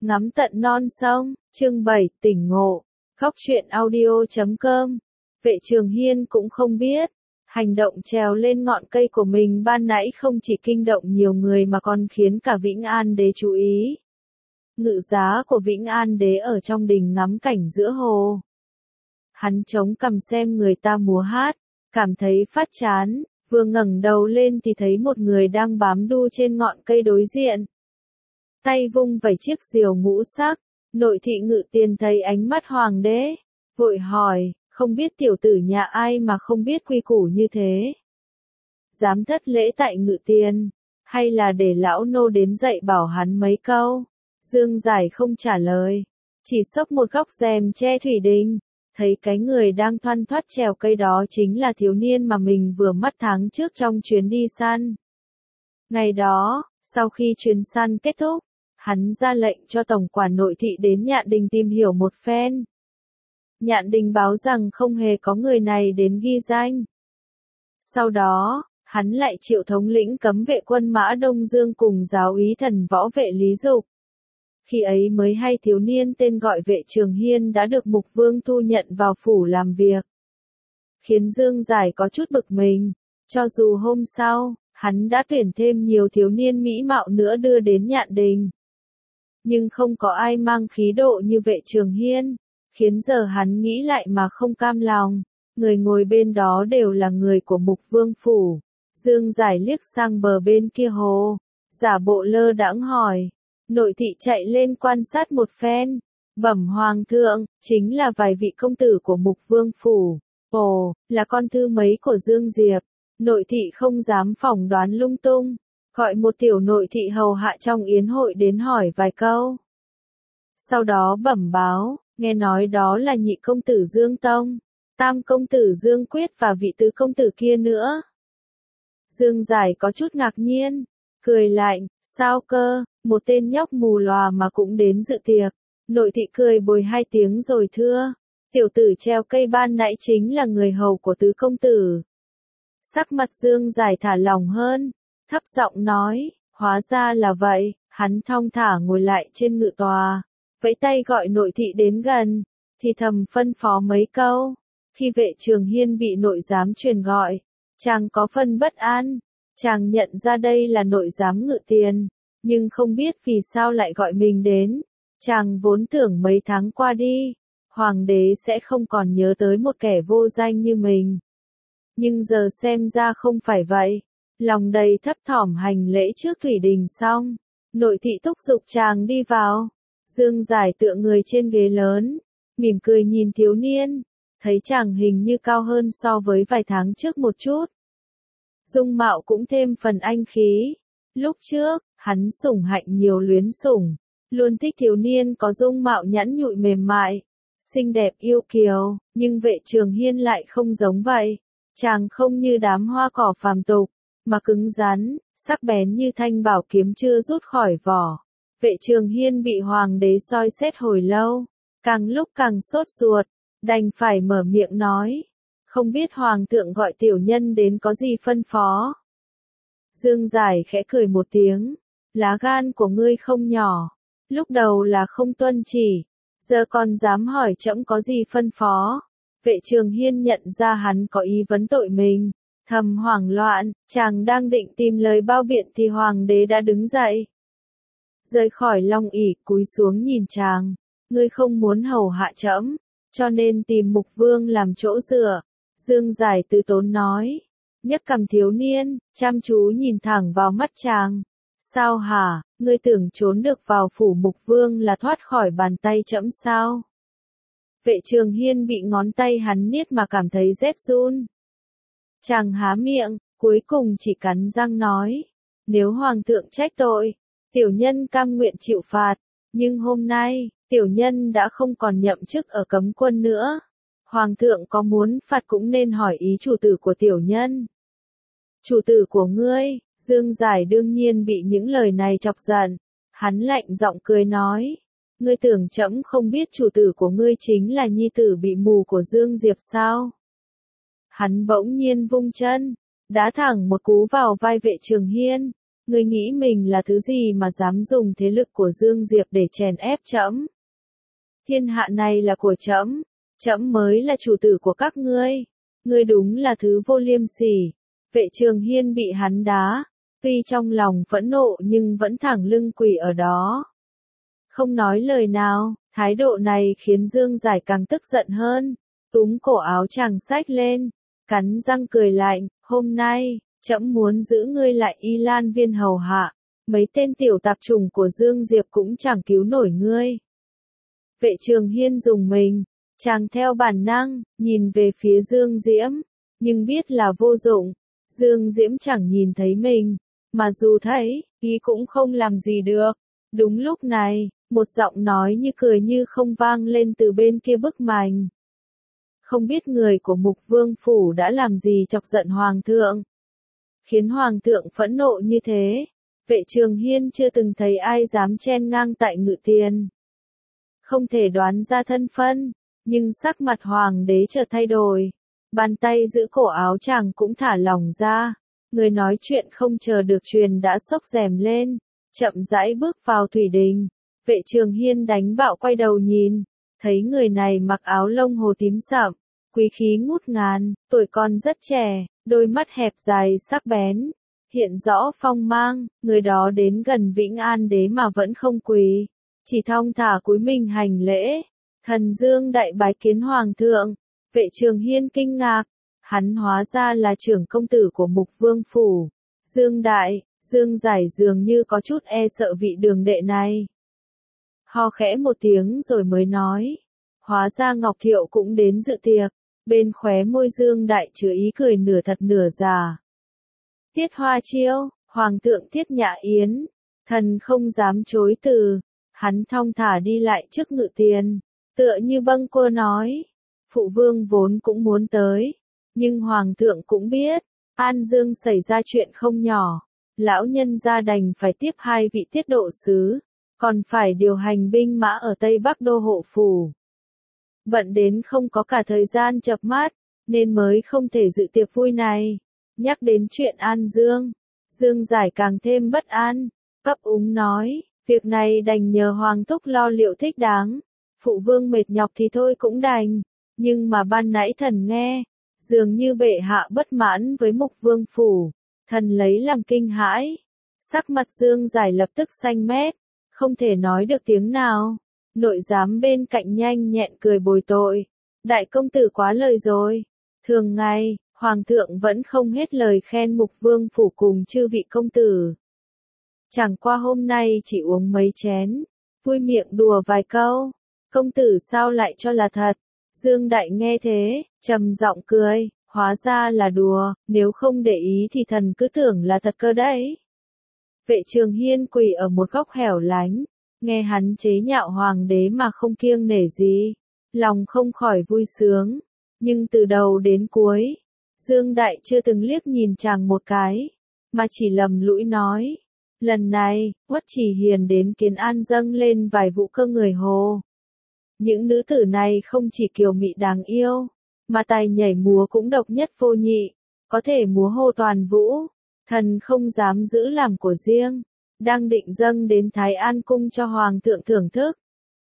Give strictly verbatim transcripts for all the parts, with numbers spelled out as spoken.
Ngắm tận non sông, chương bảy, tỉnh ngộ. Góc truyện audio chấm com. Vệ Trường Hiên cũng không biết, hành động trèo lên ngọn cây của mình ban nãy không chỉ kinh động nhiều người mà còn khiến cả Vĩnh An Đế chú ý. Ngự giá của Vĩnh An Đế ở trong đình ngắm cảnh giữa hồ. Hắn chống cằm xem người ta múa hát, cảm thấy phát chán, vừa ngẩng đầu lên thì thấy một người đang bám đu trên ngọn cây đối diện. Tay vung vẩy chiếc diều ngũ sắc, nội thị Ngự Tiền thấy ánh mắt hoàng đế, vội hỏi, không biết tiểu tử nhà ai mà không biết quy củ như thế. Dám thất lễ tại Ngự Tiền, hay là để lão nô đến dạy bảo hắn mấy câu? Dương Giải không trả lời, chỉ xốc một góc rèm che thủy đình, thấy cái người đang thoăn thoắt trèo cây đó chính là thiếu niên mà mình vừa mất tháng trước trong chuyến đi săn. Ngày đó, sau khi chuyến săn kết thúc, hắn ra lệnh cho tổng quản nội thị đến Nhạn Đình tìm hiểu một phen. Nhạn Đình báo rằng không hề có người này đến ghi danh. Sau đó, hắn lại triệu thống lĩnh cấm vệ quân Mã Đông Dương cùng giáo úy thần võ vệ Lý Dục. Khi ấy mới hay thiếu niên tên gọi Vệ Trường Hiên đã được Mục Vương thu nhận vào phủ làm việc. Khiến Dương Giải có chút bực mình, cho dù hôm sau, hắn đã tuyển thêm nhiều thiếu niên mỹ mạo nữa đưa đến Nhạn Đình. Nhưng không có ai mang khí độ như Vệ Trường Hiên, khiến giờ hắn nghĩ lại mà không cam lòng, người ngồi bên đó đều là người của Mục Vương phủ. Dương Giải liếc sang bờ bên kia hồ, giả bộ lơ đãng hỏi, nội thị chạy lên quan sát một phen, bẩm hoàng thượng, chính là vài vị công tử của Mục Vương phủ. Ồ, là con thư mấy của Dương Diệp. Nội thị không dám phỏng đoán lung tung, gọi một tiểu nội thị hầu hạ trong yến hội đến hỏi vài câu. Sau đó bẩm báo, nghe nói đó là nhị công tử Dương Tông, tam công tử Dương Quyết và vị tứ công tử kia nữa. Dương Giải có chút ngạc nhiên, cười lạnh, sao cơ, một tên nhóc mù lòa mà cũng đến dự tiệc. Nội thị cười bồi hai tiếng rồi thưa, tiểu tử treo cây ban nãy chính là người hầu của tứ công tử. Sắc mặt Dương Giải thả lòng hơn, thấp giọng nói, hóa ra là vậy, hắn thong thả ngồi lại trên ngự tòa, vẫy tay gọi nội thị đến gần, thì thầm phân phó mấy câu. Khi Vệ Trường Hiên bị nội giám truyền gọi, chàng có phân bất an, chàng nhận ra đây là nội giám Ngự Tiền, nhưng không biết vì sao lại gọi mình đến. Chàng vốn tưởng mấy tháng qua đi, hoàng đế sẽ không còn nhớ tới một kẻ vô danh như mình. Nhưng giờ xem ra không phải vậy, lòng đầy thấp thỏm hành lễ trước thủy đình xong, nội thị thúc giục chàng đi vào. Dương Giải tựa người trên ghế lớn, mỉm cười nhìn thiếu niên, thấy chàng hình như cao hơn so với vài tháng trước một chút. Dung mạo cũng thêm phần anh khí. Lúc trước, hắn sủng hạnh nhiều luyến sủng, luôn thích thiếu niên có dung mạo nhẵn nhụi mềm mại, xinh đẹp yêu kiều, nhưng Vệ Trường Hiên lại không giống vậy. Chàng không như đám hoa cỏ phàm tục, mà cứng rắn, sắc bén như thanh bảo kiếm chưa rút khỏi vỏ. Vệ Trường Hiên bị hoàng đế soi xét hồi lâu, càng lúc càng sốt ruột, đành phải mở miệng nói, không biết hoàng thượng gọi tiểu nhân đến có gì phân phó. Dương Giải khẽ cười một tiếng, lá gan của ngươi không nhỏ, lúc đầu là không tuân chỉ, giờ còn dám hỏi trẫm có gì phân phó. Vệ Trường Hiên nhận ra hắn có ý vấn tội mình, thầm hoảng loạn, chàng đang định tìm lời bao biện thì hoàng đế đã đứng dậy. Rời khỏi long ỷ, cúi xuống nhìn chàng, ngươi không muốn hầu hạ trẫm, cho nên tìm Mục Vương làm chỗ dựa. Dương Giải từ tốn nói, nhấc cằm thiếu niên, chăm chú nhìn thẳng vào mắt chàng. Sao hả, ngươi tưởng trốn được vào phủ Mục Vương là thoát khỏi bàn tay trẫm sao? Vệ Trường Hiên bị ngón tay hắn niết mà cảm thấy rét run. Chàng há miệng, cuối cùng chỉ cắn răng nói, nếu hoàng thượng trách tội, tiểu nhân cam nguyện chịu phạt, nhưng hôm nay, tiểu nhân đã không còn nhậm chức ở cấm quân nữa. Hoàng thượng có muốn phạt cũng nên hỏi ý chủ tử của tiểu nhân. Chủ tử của ngươi? Dương Giải đương nhiên bị những lời này chọc giận, hắn lạnh giọng cười nói, ngươi tưởng trẫm không biết chủ tử của ngươi chính là nhi tử bị mù của Dương Diệp sao? Hắn bỗng nhiên vung chân, đá thẳng một cú vào vai Vệ Trường Hiên, Ngươi nghĩ mình là thứ gì mà dám dùng thế lực của Dương Diệp để chèn ép trẫm? Thiên hạ này là của trẫm, trẫm mới là chủ tử của các ngươi. Ngươi đúng là thứ vô liêm sỉ. Vệ Trường Hiên bị hắn đá, tuy trong lòng phẫn nộ nhưng vẫn thẳng lưng quỳ ở đó. Không nói lời nào, thái độ này khiến Dương Giải càng tức giận hơn, túm cổ áo chàng xách lên, cắn răng cười lạnh, hôm nay, trẫm muốn giữ ngươi lại Y Lan Viên hầu hạ, mấy tên tiểu tạp chủng của Dương Diệp cũng chẳng cứu nổi ngươi. Vệ Trường Hiên dùng mình, chàng theo bản năng, nhìn về phía Dương Diễm, nhưng biết là vô dụng, Dương Diễm chẳng nhìn thấy mình, mà dù thấy, ý cũng không làm gì được. Đúng lúc này, một giọng nói như cười như không vang lên từ bên kia bức màn. Không biết người của Mục Vương Phủ đã làm gì chọc giận Hoàng thượng, khiến Hoàng thượng phẫn nộ như thế. Vệ Trường Hiên chưa từng thấy ai dám chen ngang tại ngự tiền. Không thể đoán ra thân phân, nhưng sắc mặt Hoàng đế chợt thay đổi. Bàn tay giữ cổ áo chàng cũng thả lỏng ra. Người nói chuyện không chờ được truyền đã xốc rèm lên, chậm rãi bước vào thủy đình. Vệ Trường Hiên đánh bạo quay đầu nhìn, thấy người này mặc áo lông hồ tím sậm, quý khí ngút ngàn, tuổi còn rất trẻ, đôi mắt hẹp dài sắc bén, hiện rõ phong mang. Người đó đến gần Vĩnh An đế mà vẫn không quỳ, chỉ thong thả cúi mình hành lễ. Thần Dương đại bái kiến Hoàng thượng. Vệ Trường Hiên kinh ngạc, hắn hóa ra là trưởng công tử của Mục Vương Phủ. Dương đại, Dương Giải dường như có chút e sợ vị đường đệ này. Ho khẽ một tiếng rồi mới nói, hóa ra Ngọc Thiệu cũng đến dự tiệc. Bên khóe môi Dương đại chứa ý cười nửa thật nửa giả. Tiết Hoa Chiêu, Hoàng thượng Tiết Nhã Yến, thần không dám chối từ. Hắn thong thả đi lại trước ngự tiền, tựa như bâng quơ nói, phụ vương vốn cũng muốn tới, nhưng Hoàng thượng cũng biết, An Dương xảy ra chuyện không nhỏ, lão nhân gia đành phải tiếp hai vị tiết độ sứ, còn phải điều hành binh mã ở Tây Bắc Đô hộ phủ. Bận đến không có cả thời gian chợp mắt, nên mới không thể dự tiệc vui này. Nhắc đến chuyện An Dương, Dương Giải càng thêm bất an, cấp úng nói, việc này đành nhờ Hoàng thúc lo liệu thích đáng, phụ vương mệt nhọc thì thôi cũng đành, nhưng mà ban nãy thần nghe, dường như bệ hạ bất mãn với Mục Vương Phủ, thần lấy làm kinh hãi. Sắc mặt Dương Giải lập tức xanh mét, không thể nói được tiếng nào. Nội giám bên cạnh nhanh nhẹn cười bồi tội, đại công tử quá lời rồi. Thường ngày, Hoàng thượng vẫn không hết lời khen Mục Vương Phủ cùng chư vị công tử. Chẳng qua hôm nay chỉ uống mấy chén, vui miệng đùa vài câu, công tử sao lại cho là thật. Dương Đại nghe thế, trầm giọng cười, hóa ra là đùa, nếu không để ý thì thần cứ tưởng là thật cơ đấy. Vệ Trường Hiên quỳ ở một góc hẻo lánh, nghe hắn chế nhạo Hoàng đế mà không kiêng nể gì, lòng không khỏi vui sướng, nhưng từ đầu đến cuối, Dương Đại chưa từng liếc nhìn chàng một cái, mà chỉ lầm lũi nói, lần này, Uất Chỉ Hiền đến kiến An dâng lên vài vụ cơ người Hồ. Những nữ tử này không chỉ kiều mị đáng yêu, mà tài nhảy múa cũng độc nhất vô nhị, có thể múa hồ toàn vũ, thần không dám giữ làm của riêng, đang định dâng đến Thái An cung cho Hoàng thượng thưởng thức.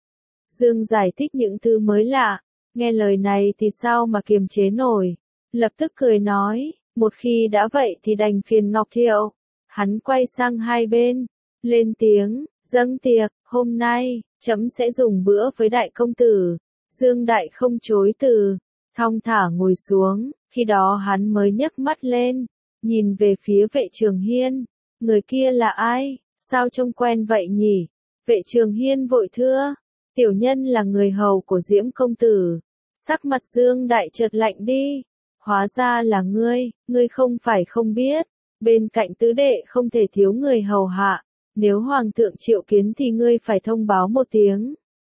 Dương giải thích những thứ mới lạ, nghe lời này thì sao mà kiềm chế nổi, lập tức cười nói, một khi đã vậy thì đành phiền Ngọc Thiệu. Hắn quay sang hai bên, lên tiếng, dâng tiệc, hôm nay, trẫm sẽ dùng bữa với đại công tử. Dương Đại không chối từ, thong thả ngồi xuống, khi đó hắn mới nhấc mắt lên, nhìn về phía Vệ Trường Hiên, người kia là ai, sao trông quen vậy nhỉ? Vệ Trường Hiên vội thưa, tiểu nhân là người hầu của Diễm công tử. Sắc mặt Dương Đại chợt lạnh đi, hóa ra là ngươi, ngươi không phải không biết, bên cạnh tứ đệ không thể thiếu người hầu hạ, nếu Hoàng thượng triệu kiến thì ngươi phải thông báo một tiếng.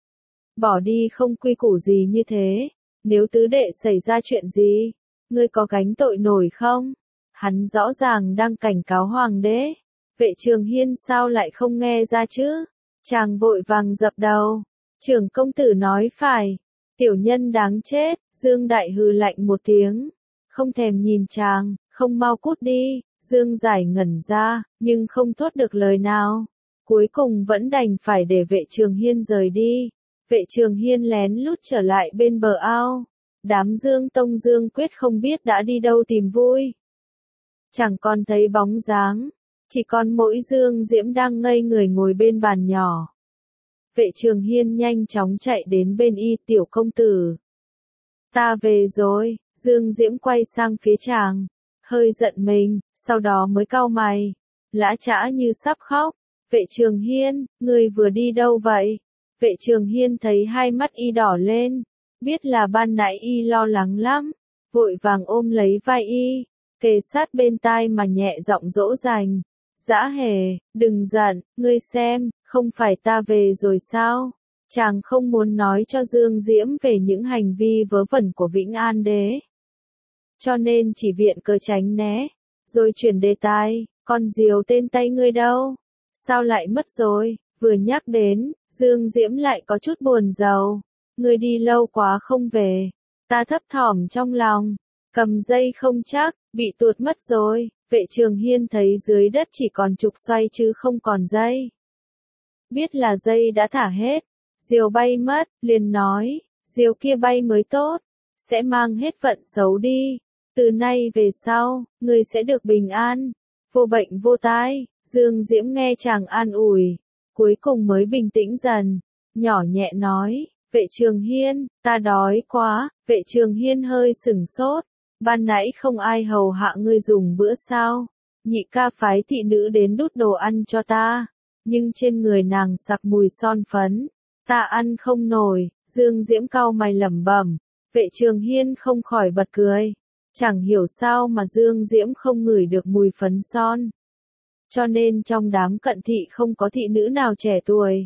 Bỏ đi không quy củ gì như thế, nếu tứ đệ xảy ra chuyện gì, ngươi có gánh tội nổi không? Hắn rõ ràng đang cảnh cáo Hoàng đế. Vệ Trường Hiên sao lại không nghe ra chứ? Chàng vội vàng dập đầu. Trưởng công tử nói phải. Tiểu nhân đáng chết. Dương Đại hừ lạnh một tiếng, không thèm nhìn chàng, không mau cút đi. Dương Giải ngẩn ra, nhưng không thốt được lời nào. Cuối cùng vẫn đành phải để Vệ Trường Hiên rời đi. Vệ Trường Hiên lén lút trở lại bên bờ ao. Đám Dương Tông Dương Quyết không biết đã đi đâu tìm vui. Chẳng còn thấy bóng dáng, chỉ còn mỗi Dương Diễm đang ngây người ngồi bên bàn nhỏ. Vệ Trường Hiên nhanh chóng chạy đến bên y, tiểu công tử. Ta về rồi, Dương Diễm quay sang phía chàng, hơi giận mình, sau đó mới cau mày, lã chã như sắp khóc. Vệ Trường Hiên, ngươi vừa đi đâu vậy? Vệ Trường Hiên thấy hai mắt y đỏ lên, biết là ban nãy y lo lắng lắm, vội vàng ôm lấy vai y, kề sát bên tai mà nhẹ giọng dỗ dành. Dã Hề, đừng giận, ngươi xem, không phải ta về rồi sao? Chàng không muốn nói cho Dương Diễm về những hành vi vớ vẩn của Vĩnh An Đế. Cho nên chỉ viện cớ tránh né, rồi chuyển đề tài, con diều tên tay ngươi đâu? Sao lại mất rồi? Vừa nhắc đến, Dương Diễm lại có chút buồn rầu. Ngươi đi lâu quá không về. Ta thấp thỏm trong lòng, cầm dây không chắc, bị tuột mất rồi. Vệ Trường Hiên thấy dưới đất chỉ còn trục xoay chứ không còn dây. Biết là dây đã thả hết, diều bay mất, liền nói, diều kia bay mới tốt, sẽ mang hết vận xấu đi. Từ nay về sau, ngươi sẽ được bình an, vô bệnh vô tai. Dương Diễm nghe chàng an ủi, cuối cùng mới bình tĩnh dần, nhỏ nhẹ nói, Vệ Trường Hiên, ta đói quá. Vệ Trường Hiên hơi sửng sốt, ban nãy không ai hầu hạ ngươi dùng bữa sao? Nhị ca phái thị nữ đến đút đồ ăn cho ta, nhưng trên người nàng sặc mùi son phấn, ta ăn không nổi. Dương Diễm cau mày lẩm bẩm. Vệ Trường Hiên không khỏi bật cười, chẳng hiểu sao mà Dương Diễm không ngửi được mùi phấn son. Cho nên trong đám cận thị không có thị nữ nào trẻ tuổi.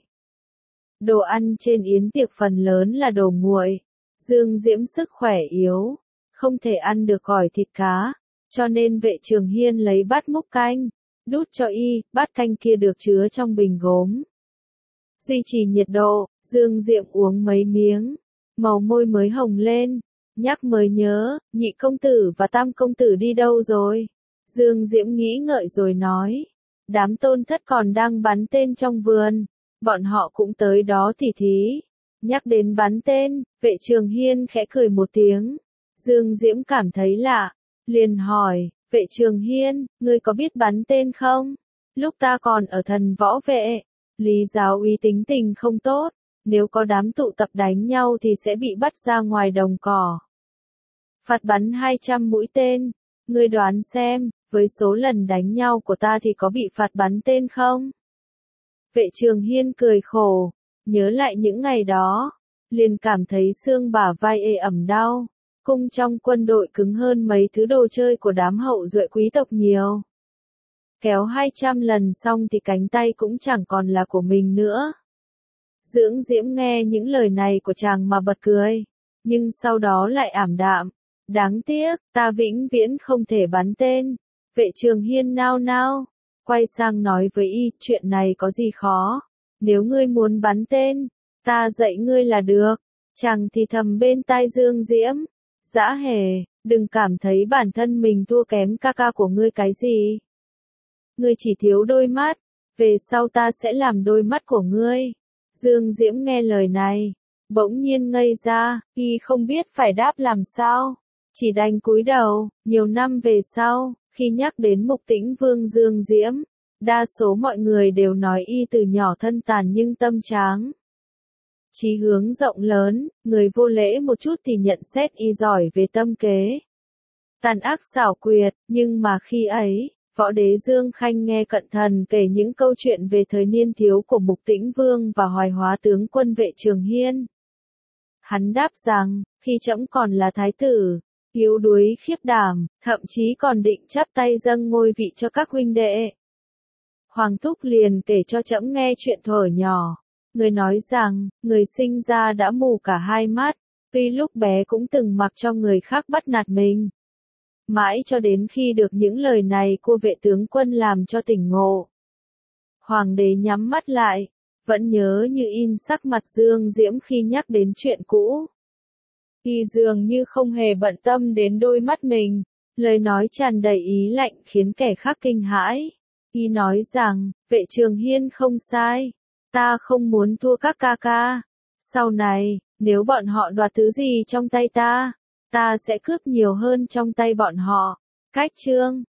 Đồ ăn trên yến tiệc phần lớn là đồ nguội. Dương Diễm sức khỏe yếu, không thể ăn được gỏi thịt cá, cho nên Vệ Trường Hiên lấy bát múc canh, đút cho y. Bát canh kia được chứa trong bình gốm, duy trì nhiệt độ. Dương Diễm uống mấy miếng, màu môi mới hồng lên, nhắc mới nhớ, nhị công tử và tam công tử đi đâu rồi? Dương Diễm nghĩ ngợi rồi nói, đám tôn thất còn đang bắn tên trong vườn, bọn họ cũng tới đó tỉ thí. Nhắc đến bắn tên, Vệ Trường Hiên khẽ cười một tiếng. Dương Diễm cảm thấy lạ, liền hỏi, Vệ Trường Hiên, ngươi có biết bắn tên không? Lúc ta còn ở Thần Võ Vệ, Lý Giáo úy tính tình không tốt, nếu có đám tụ tập đánh nhau thì sẽ bị bắt ra ngoài đồng cỏ. Phạt bắn hai trăm mũi tên, ngươi đoán xem, với số lần đánh nhau của ta thì có bị phạt bắn tên không? Vệ Trường Hiên cười khổ, nhớ lại những ngày đó, liền cảm thấy xương bả vai ê ẩm đau. Cung trong quân đội cứng hơn mấy thứ đồ chơi của đám hậu duệ quý tộc nhiều. Kéo hai trăm lần xong thì cánh tay cũng chẳng còn là của mình nữa. Dưỡng Diễm nghe những lời này của chàng mà bật cười, nhưng sau đó lại ảm đạm. Đáng tiếc, ta vĩnh viễn không thể bắn tên. Vệ Trường Hiên nao nao, quay sang nói với y, chuyện này có gì khó, nếu ngươi muốn bắn tên, ta dạy ngươi là được. Chàng thì thầm bên tai Dương Diễm, Dã Hề, đừng cảm thấy bản thân mình thua kém ca ca của ngươi cái gì. Ngươi chỉ thiếu đôi mắt, về sau ta sẽ làm đôi mắt của ngươi. Dương Diễm nghe lời này, bỗng nhiên ngây ra, y không biết phải đáp làm sao, chỉ đành cúi đầu. Nhiều năm về sau, khi nhắc đến Mục Tĩnh Vương Dương Diễm, đa số mọi người đều nói y từ nhỏ thân tàn nhưng tâm tráng. Chí hướng rộng lớn, người vô lễ một chút thì nhận xét y giỏi về tâm kế, tàn ác xảo quyệt, nhưng mà khi ấy, Võ Đế Dương Khanh nghe Cận Thần kể những câu chuyện về thời niên thiếu của Mục Tĩnh Vương và Hoài Hóa tướng quân Vệ Trường Hiên. Hắn đáp rằng, khi trẫm còn là thái tử, yếu đuối khiếp đảm, thậm chí còn định chắp tay dâng ngôi vị cho các huynh đệ. Hoàng thúc liền kể cho trẫm nghe chuyện thuở nhỏ. Người nói rằng, người sinh ra đã mù cả hai mắt, tuy lúc bé cũng từng mặc cho người khác bắt nạt mình. Mãi cho đến khi được những lời này của vệ tướng quân làm cho tỉnh ngộ. Hoàng đế nhắm mắt lại, vẫn nhớ như in sắc mặt Dương Diễm khi nhắc đến chuyện cũ. Y dường như không hề bận tâm đến đôi mắt mình, Lời nói tràn đầy ý lạnh khiến kẻ khác kinh hãi. Y nói rằng, vệ trường hiên không sai. Ta không muốn thua các ca ca. Sau này, nếu bọn họ đoạt thứ gì trong tay ta, ta sẽ cướp nhiều hơn trong tay bọn họ. Cách chương